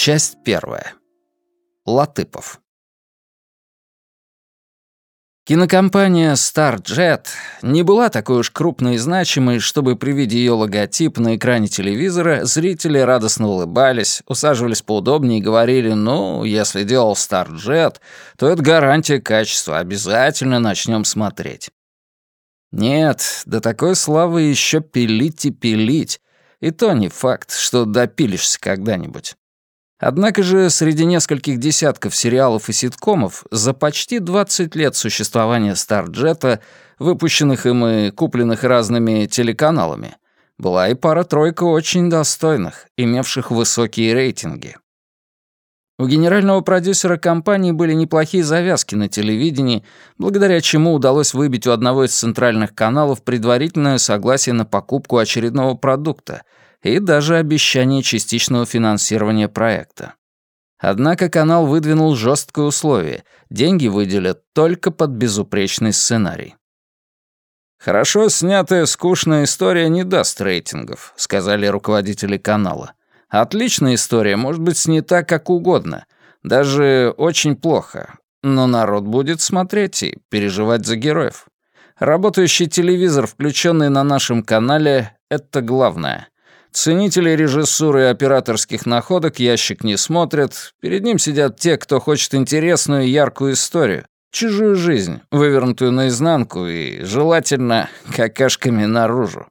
Часть первая. Латыпов. Кинокомпания StarJet не была такой уж крупной и значимой, чтобы при виде ее логотип на экране телевизора зрители радостно улыбались, усаживались поудобнее и говорили: «Ну, если делал StarJet, то это гарантия качества, обязательно начнем смотреть». Нет, до такой славы еще пилить и пилить, и то не факт, что допилишься когда-нибудь. Однако же среди нескольких десятков сериалов и ситкомов за почти 20 лет существования StarJet, выпущенных им и купленных разными телеканалами, была и пара-тройка очень достойных, имевших высокие рейтинги. У генерального продюсера компании были неплохие завязки на телевидении, благодаря чему удалось выбить у одного из центральных каналов предварительное согласие на покупку очередного продукта и даже обещание частичного финансирования проекта. Однако канал выдвинул жесткое условие — деньги выделят только под безупречный сценарий. «Хорошо снятая скучная история не даст рейтингов», — сказали руководители канала. «Отличная история может быть снята как угодно, даже очень плохо, но народ будет смотреть и переживать за героев. Работающий телевизор, включенный на нашем канале, — это главное. Ценители режиссуры и операторских находок ящик не смотрят. Перед ним сидят те, кто хочет интересную и яркую историю, чужую жизнь, вывернутую наизнанку и, желательно, какашками наружу».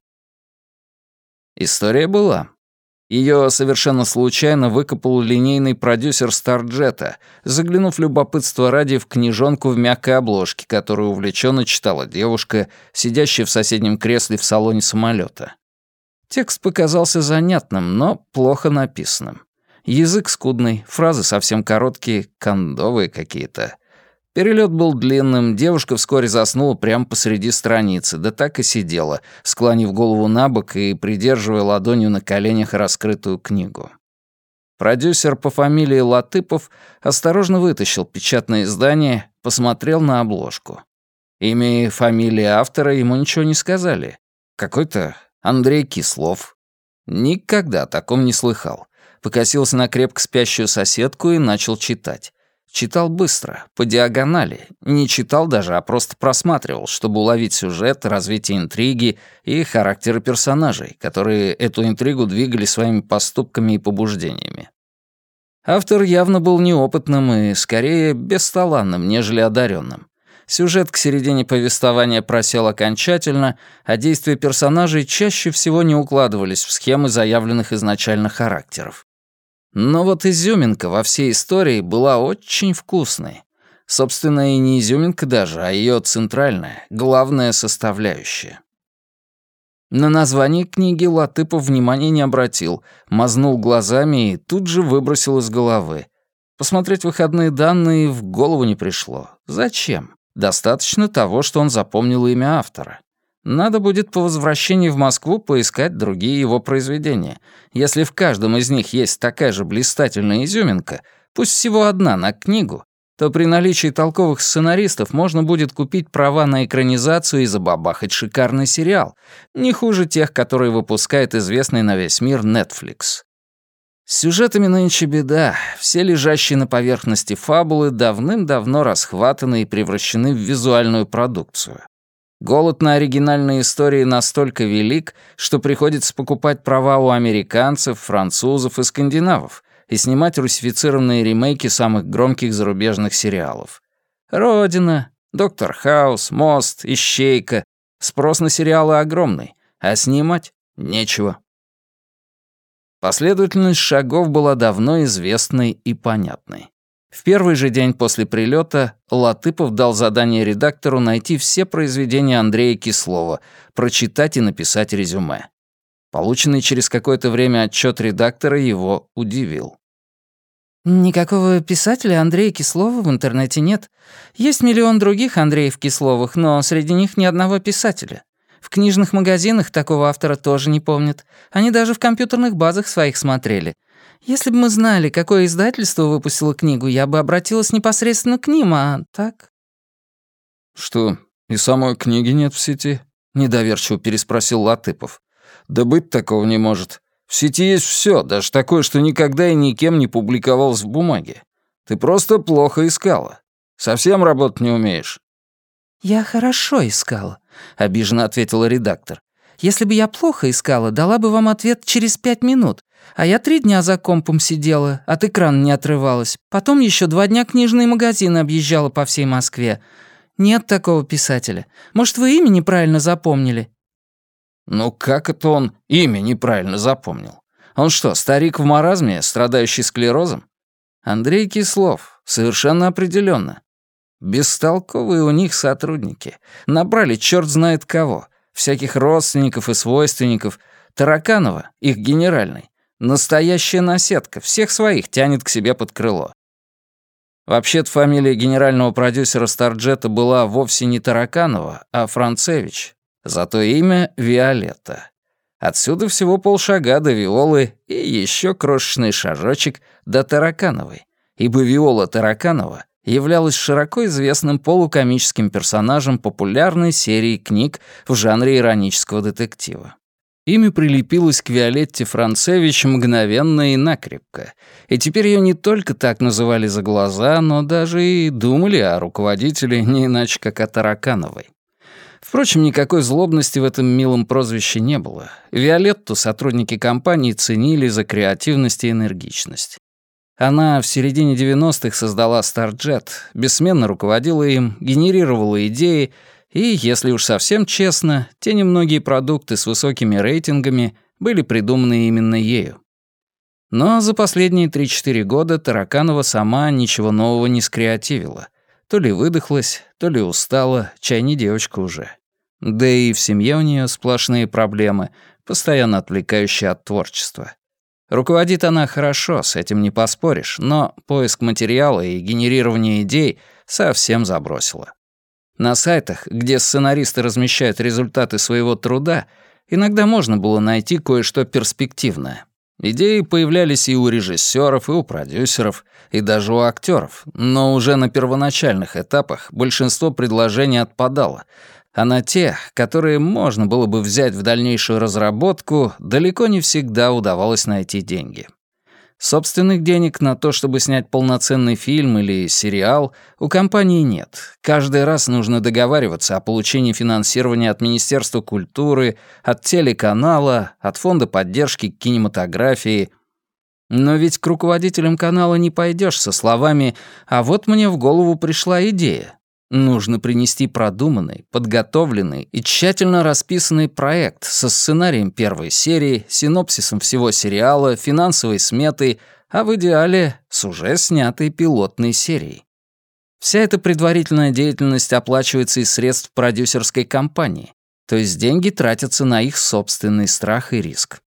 История была. Ее совершенно случайно выкопал линейный продюсер StarJet, заглянув любопытство ради в книжонку в мягкой обложке, которую увлеченно читала девушка, сидящая в соседнем кресле в салоне самолета. Текст показался занятным, но плохо написанным. Язык скудный, фразы совсем короткие, кондовые какие-то. Перелет был длинным, девушка вскоре заснула прямо посреди страницы, да так и сидела, склонив голову набок и придерживая ладонью на коленях раскрытую книгу. Продюсер по фамилии Латыпов осторожно вытащил печатное издание, посмотрел на обложку. Имя и фамилия автора ему ничего не сказали. Какой-то Андрей Кислов. Никогда о таком не слыхал. Покосился на крепко спящую соседку и начал читать. Читал быстро, по диагонали. Не читал даже, а просто просматривал, чтобы уловить сюжет, развитие интриги и характеры персонажей, которые эту интригу двигали своими поступками и побуждениями. Автор явно был неопытным и, скорее, бесталанным, нежели одаренным. Сюжет к середине повествования просел окончательно, а действия персонажей чаще всего не укладывались в схемы заявленных изначально характеров. Но вот изюминка во всей истории была очень вкусной. Собственно, и не изюминка даже, а ее центральная, главная составляющая. На название книги Латыпов внимания не обратил, мазнул глазами и тут же выбросил из головы. Посмотреть выходные данные в голову не пришло. Зачем? Достаточно того, что он запомнил имя автора. Надо будет по возвращении в Москву поискать другие его произведения. Если в каждом из них есть такая же блистательная изюминка, пусть всего одна на книгу, то при наличии толковых сценаристов можно будет купить права на экранизацию и забабахать шикарный сериал, не хуже тех, которые выпускает известный на весь мир Netflix. С сюжетами нынче беда. Все лежащие на поверхности фабулы давным-давно расхватаны и превращены в визуальную продукцию. Голод на оригинальные истории настолько велик, что приходится покупать права у американцев, французов и скандинавов и снимать русифицированные ремейки самых громких зарубежных сериалов. «Родина», «Доктор Хаус», «Мост», «Ищейка». Спрос на сериалы огромный, а снимать нечего. Последовательность шагов была давно известной и понятной. В первый же день после прилета Латыпов дал задание редактору найти все произведения Андрея Кислова, прочитать и написать резюме. Полученный через какое-то время отчет редактора его удивил. «Никакого писателя Андрея Кислова в интернете нет. Есть миллион других Андреев Кисловых, но среди них ни одного писателя. В книжных магазинах такого автора тоже не помнят. Они даже в компьютерных базах своих смотрели. Если бы мы знали, какое издательство выпустило книгу, я бы обратилась непосредственно к ним, а так...» «Что, и самой книги нет в сети?» — недоверчиво переспросил Латыпов. «Да быть такого не может. В сети есть все, даже такое, что никогда и никем не публиковалось в бумаге. Ты просто плохо искала. Совсем работать не умеешь». «Я хорошо искала», — обиженно ответила редактор. «Если бы я плохо искала, дала бы вам ответ через 5 минут. А я 3 дня за компом сидела, от экрана не отрывалась. Потом еще 2 дня книжные магазины объезжала по всей Москве. Нет такого писателя. Может, вы имя неправильно запомнили?» «Ну как это он имя неправильно запомнил? Он что, старик в маразме, страдающий склерозом?» «Андрей Кислов, совершенно определенно. Бестолковые у них сотрудники. Набрали черт знает кого. Всяких родственников и свойственников. Тараканова, их генеральный. Настоящая наседка. Всех своих тянет к себе под крыло. Вообще-то фамилия генерального продюсера «Старджета» была вовсе не Тараканова, а Францевич. Зато имя — Виолетта. Отсюда всего полшага до Виолы и еще крошечный шажочек до Таракановой, ибо Виола Тараканова являлась широко известным полукомическим персонажем популярной серии книг в жанре иронического детектива. Имя прилепилось к Виолетте Францевич мгновенно и накрепко, и теперь ее не только так называли за глаза, но даже и думали о руководителе не иначе, как о Таракановой. Впрочем, никакой злобности в этом милом прозвище не было. Виолетту сотрудники компании ценили за креативность и энергичность. Она в середине 90-х создала Старджет, бессменно руководила им, генерировала идеи, и, если уж совсем честно, те немногие продукты с высокими рейтингами были придуманы именно ею. Но за последние 3-4 года Тараканова сама ничего нового не скреативила. То ли выдохлась, то ли устала, чай не девочка уже. Да и в семье у нее сплошные проблемы, постоянно отвлекающие от творчества. Руководит она хорошо, с этим не поспоришь, но поиск материала и генерирование идей совсем забросила. На сайтах, где сценаристы размещают результаты своего труда, иногда можно было найти кое-что перспективное. Идеи появлялись и у режиссеров, и у продюсеров, и даже у актеров, но уже на первоначальных этапах большинство предложений отпадало, а на те, которые можно было бы взять в дальнейшую разработку, далеко не всегда удавалось найти деньги. Собственных денег на то, чтобы снять полноценный фильм или сериал, у компании нет. Каждый раз нужно договариваться о получении финансирования от Министерства культуры, от телеканала, от Фонда поддержки кинематографии. Но ведь к руководителям канала не пойдешь со словами «а вот мне в голову пришла идея». Нужно принести продуманный, подготовленный и тщательно расписанный проект со сценарием первой серии, синопсисом всего сериала, финансовой сметой, а в идеале с уже снятой пилотной серией. Вся эта предварительная деятельность оплачивается из средств продюсерской компании, то есть деньги тратятся на их собственный страх и риск.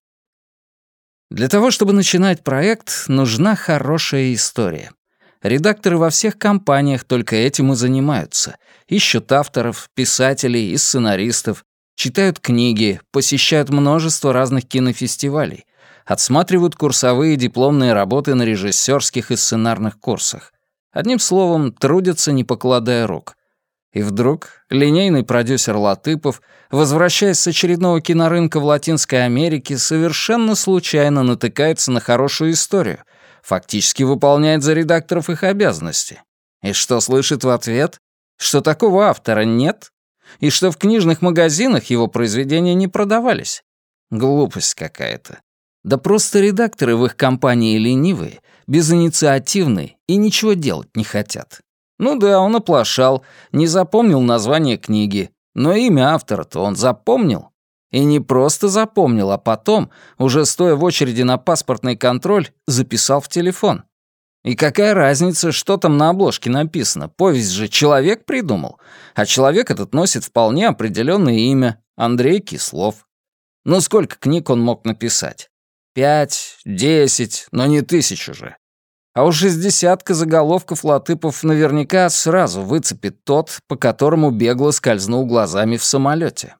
Для того, чтобы начинать проект, нужна хорошая история. Редакторы во всех компаниях только этим и занимаются. Ищут авторов, писателей и сценаристов, читают книги, посещают множество разных кинофестивалей, отсматривают курсовые дипломные работы на режиссерских и сценарных курсах. Одним словом, трудятся, не покладая рук. И вдруг линейный продюсер Латыпов, возвращаясь с очередного кинорынка в Латинской Америке, совершенно случайно натыкается на хорошую историю, фактически выполняет за редакторов их обязанности. И что слышит в ответ? Что такого автора нет? И что в книжных магазинах его произведения не продавались? Глупость какая-то. Да просто редакторы в их компании ленивые, безинициативные и ничего делать не хотят. Ну да, он оплошал, не запомнил название книги, но имя автора-то он запомнил. И не просто запомнил, а потом, уже стоя в очереди на паспортный контроль, записал в телефон. И какая разница, что там на обложке написано? Повесть же человек придумал. А человек этот носит вполне определенное имя — Андрей Кислов. Ну сколько книг он мог написать? 5, 10, но не 1000 же. А уж из десятка заголовков Латыпов наверняка сразу выцепит тот, по которому бегло скользнул глазами в самолете.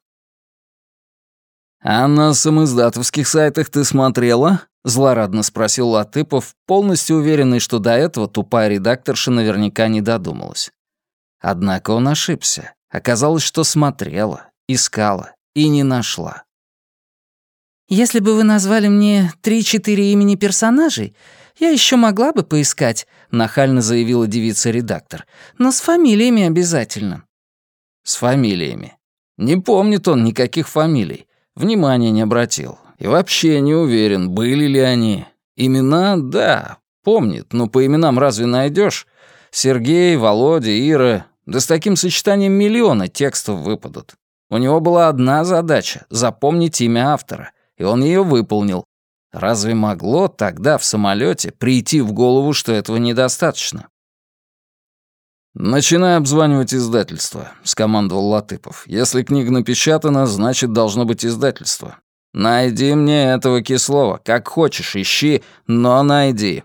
«А на самиздатовских сайтах ты смотрела?» — злорадно спросил Латыпов, полностью уверенный, что до этого тупая редакторша наверняка не додумалась. Однако он ошибся. Оказалось, что смотрела, искала и не нашла. Если бы вы назвали мне 3-4 имени персонажей, я еще могла бы поискать», — нахально заявила девица-редактор. «Но с фамилиями обязательно». «С фамилиями. Не помнит он никаких фамилий. Внимания не обратил. И вообще не уверен, были ли они. Имена, да, помнит, но по именам разве найдешь? Сергей, Володя, Ира. Да с таким сочетанием миллионы текстов выпадут. У него была одна задача — запомнить имя автора, и он ее выполнил. Разве могло тогда в самолете прийти в голову, что этого недостаточно? «Начинай обзванивать издательство», — скомандовал Латыпов. «Если книга напечатана, значит, должно быть издательство. Найди мне этого Кислова, как хочешь, ищи, но найди».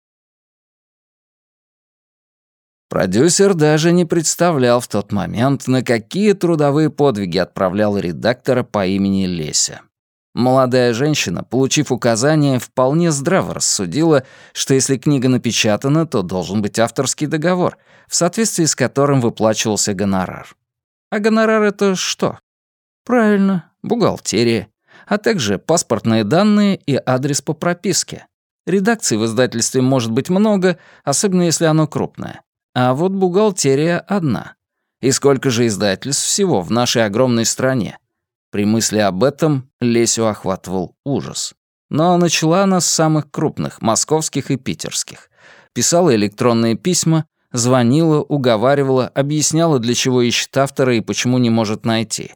Продюсер даже не представлял в тот момент, на какие трудовые подвиги отправлял редактора по имени Леся. Молодая женщина, получив указание, вполне здраво рассудила, что если книга напечатана, то должен быть авторский договор, в соответствии с которым выплачивался гонорар. А гонорар — это что? Правильно, бухгалтерия, а также паспортные данные и адрес по прописке. Редакций в издательстве может быть много, особенно если оно крупное. А вот бухгалтерия одна. И сколько же издательств всего в нашей огромной стране? При мысли об этом Лесю охватывал ужас. Но начала она с самых крупных, московских и питерских. Писала электронные письма, звонила, уговаривала, объясняла, для чего ищет автора и почему не может найти.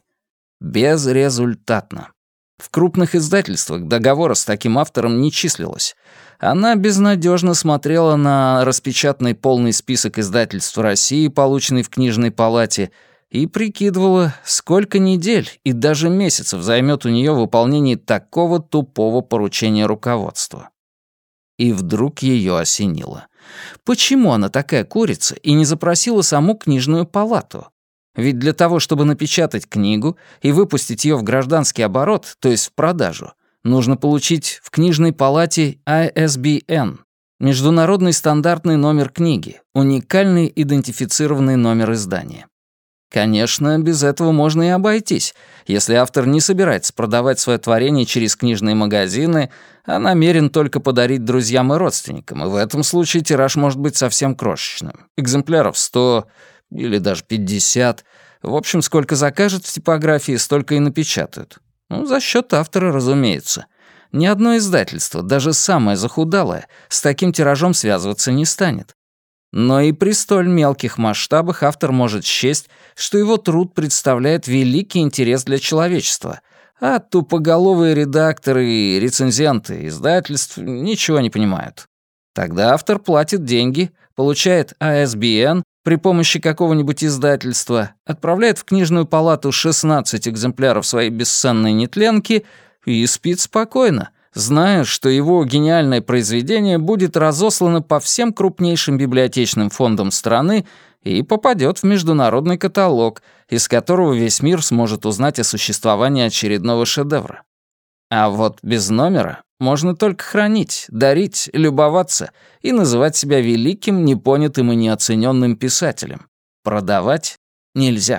Безрезультатно. В крупных издательствах договора с таким автором не числилось. Она безнадежно смотрела на распечатанный полный список издательств России, полученный в книжной палате, и прикидывала, сколько недель и даже месяцев займет у нее выполнение такого тупого поручения руководства. И вдруг ее осенило. Почему она такая курица и не запросила саму книжную палату? Ведь для того, чтобы напечатать книгу и выпустить ее в гражданский оборот, то есть в продажу, нужно получить в книжной палате ISBN — международный стандартный номер книги, уникальный идентифицированный номер издания. Конечно, без этого можно и обойтись, если автор не собирается продавать свое творение через книжные магазины, а намерен только подарить друзьям и родственникам, и в этом случае тираж может быть совсем крошечным. Экземпляров 100 или даже 50. В общем, сколько закажут в типографии, столько и напечатают. Ну, за счет автора, разумеется. Ни одно издательство, даже самое захудалое, с таким тиражом связываться не станет. Но и при столь мелких масштабах автор может счесть, что его труд представляет великий интерес для человечества, а тупоголовые редакторы и рецензенты издательств ничего не понимают. Тогда автор платит деньги, получает ISBN при помощи какого-нибудь издательства, отправляет в книжную палату 16 экземпляров своей бесценной нетленки и спит спокойно, зная, что его гениальное произведение будет разослано по всем крупнейшим библиотечным фондам страны и попадет в международный каталог, из которого весь мир сможет узнать о существовании очередного шедевра. А вот без номера можно только хранить, дарить, любоваться и называть себя великим, непонятым и неоцененным писателем. Продавать нельзя.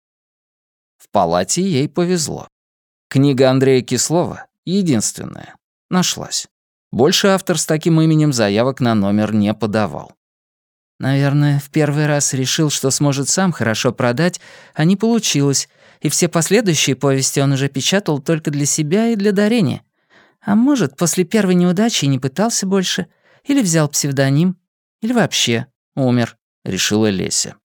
В палате ей повезло. Книга Андрея Кислова, единственная, нашлась. Больше автор с таким именем заявок на номер не подавал. Наверное, в первый раз решил, что сможет сам хорошо продать, а не получилось, и все последующие повести он уже печатал только для себя и для дарения. А может, после первой неудачи не пытался больше, или взял псевдоним, или вообще умер, решила Леся.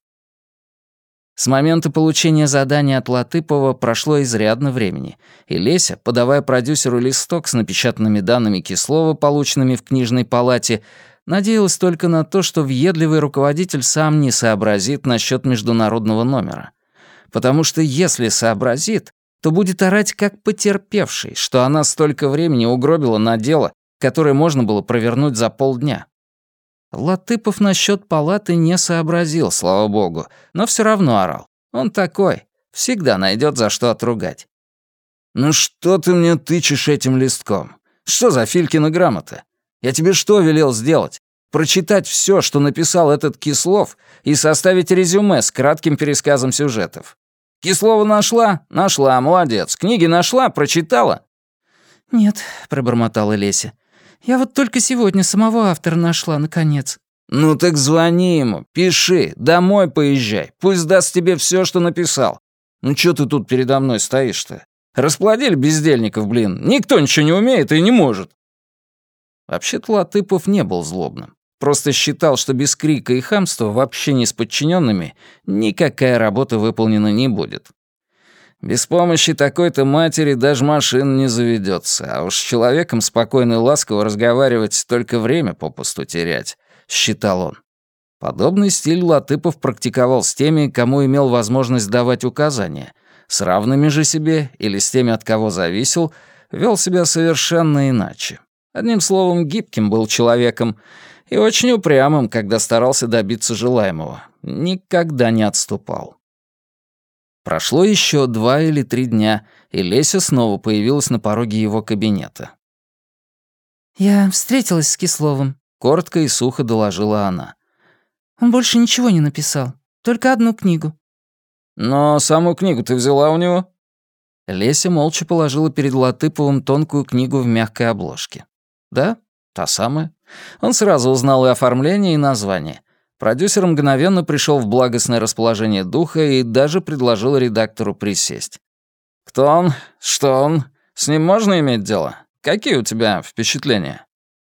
С момента получения задания от Латыпова прошло изрядно времени, и Леся, подавая продюсеру листок с напечатанными данными Кислова, полученными в книжной палате, надеялась только на то, что въедливый руководитель сам не сообразит насчет международного номера. Потому что если сообразит, то будет орать как потерпевший, что она столько времени угробила на дело, которое можно было провернуть за полдня. Латыпов насчет палаты не сообразил, слава богу, но все равно орал. Он такой, всегда найдет за что отругать. «Ну что ты мне тычешь этим листком? Что за Филькина грамота? Я тебе что велел сделать? Прочитать все, что написал этот Кислов, и составить резюме с кратким пересказом сюжетов. Кислова нашла? Нашла, молодец. Книги нашла, прочитала? «Нет», — пробормотала Леся. «Я вот только сегодня самого автора нашла, наконец». «Ну так звони ему, пиши, домой поезжай, пусть даст тебе все, что написал. Ну чё ты тут передо мной стоишь-то? Расплодили бездельников, блин, никто ничего не умеет и не может». Вообще-то Латыпов не был злобным. Просто считал, что без крика и хамства в общении с подчиненными никакая работа выполнена не будет. Без помощи такой-то матери даже машина не заведется, а уж с человеком спокойно и ласково разговаривать только время попусту терять, считал он. Подобный стиль Латыпов практиковал с теми, кому имел возможность давать указания. С равными же себе или с теми, от кого зависел, вел себя совершенно иначе. Одним словом, гибким был человеком и очень упрямым, когда старался добиться желаемого. Никогда не отступал. Прошло еще 2 или 3 дня, и Леся снова появилась на пороге его кабинета. «Я встретилась с Кисловым», — Коротко и сухо доложила она. «Он больше ничего не написал, только одну книгу». «Но саму книгу ты взяла у него?» Леся молча положила перед Латыповым тонкую книгу в мягкой обложке. Да, та самая. Он сразу узнал и оформление, и название. Продюсер мгновенно пришел в благостное расположение духа и даже предложил редактору присесть. «Кто он? Что он? С ним можно иметь дело? Какие у тебя впечатления?»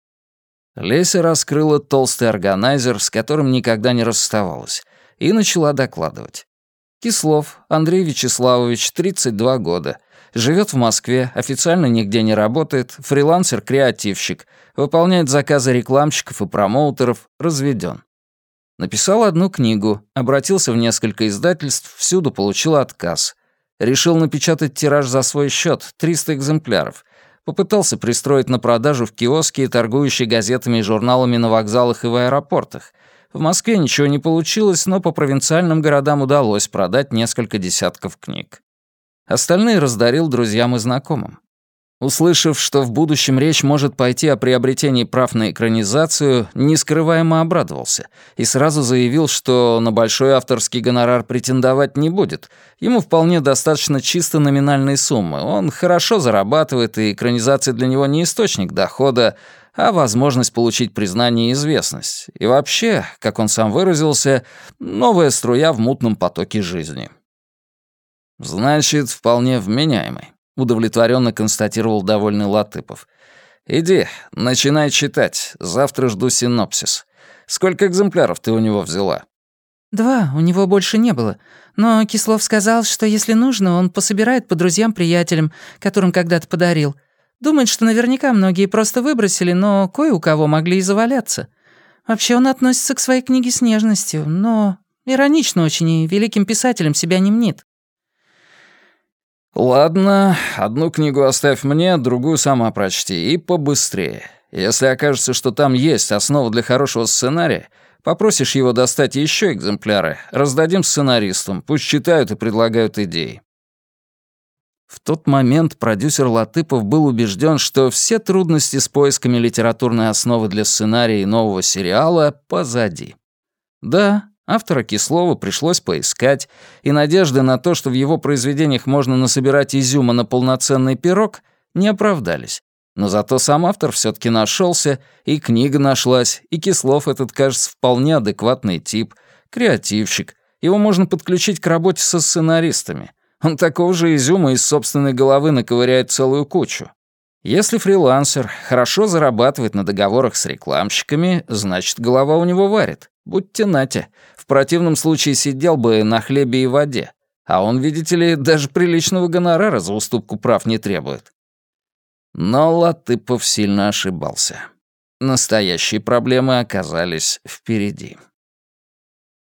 Леся раскрыла толстый органайзер, с которым никогда не расставалась, и начала докладывать. Кислов Андрей Вячеславович, 32 года. Живет в Москве, официально нигде не работает, фрилансер-креативщик, выполняет заказы рекламщиков и промоутеров, разведен. Написал одну книгу, обратился в несколько издательств, всюду получил отказ. Решил напечатать тираж за свой счет, 300 экземпляров. Попытался пристроить на продажу в киоске, торгующие газетами и журналами на вокзалах и в аэропортах. В Москве ничего не получилось, но по провинциальным городам удалось продать несколько десятков книг. Остальные раздарил друзьям и знакомым. Услышав, что в будущем речь может пойти о приобретении прав на экранизацию, нескрываемо обрадовался и сразу заявил, что на большой авторский гонорар претендовать не будет. Ему вполне достаточно чисто номинальной суммы. Он хорошо зарабатывает, и экранизация для него не источник дохода, а возможность получить признание и известность. И вообще, как он сам выразился, новая струя в мутном потоке жизни. «Значит, вполне вменяемый», — удовлетворенно констатировал довольный Латыпов. «Иди, начинай читать. Завтра жду синопсис. Сколько экземпляров ты у него взяла?» 2, у него больше не было. Но Кислов сказал, что если нужно, он пособирает по друзьям-приятелям, которым когда-то подарил. Думает, что наверняка многие просто выбросили, но кое у кого могли и заваляться. Вообще он относится к своей книге с нежностью, но иронично очень и великим писателем себя не мнит. «Ладно, одну книгу оставь мне, другую сама прочти, и побыстрее. Если окажется, что там есть основа для хорошего сценария, попросишь его достать еще экземпляры, раздадим сценаристам, пусть читают и предлагают идеи». В тот момент продюсер Латыпов был убежден, что все трудности с поисками литературной основы для сценария и нового сериала позади. Да, автора Кислова пришлось поискать, и надежды на то, что в его произведениях можно насобирать изюма на полноценный пирог, не оправдались. Но зато сам автор все-таки нашелся, и книга нашлась, и Кислов этот, кажется, вполне адекватный тип, креативщик. Его можно подключить к работе со сценаристами. Он такого же изюма из собственной головы наковыряет целую кучу. Если фрилансер хорошо зарабатывает на договорах с рекламщиками, значит, голова у него варит. Будьте нате. В противном случае сидел бы на хлебе и воде. А он, видите ли, даже приличного гонорара за уступку прав не требует. Но Латыпов сильно ошибался. Настоящие проблемы оказались впереди.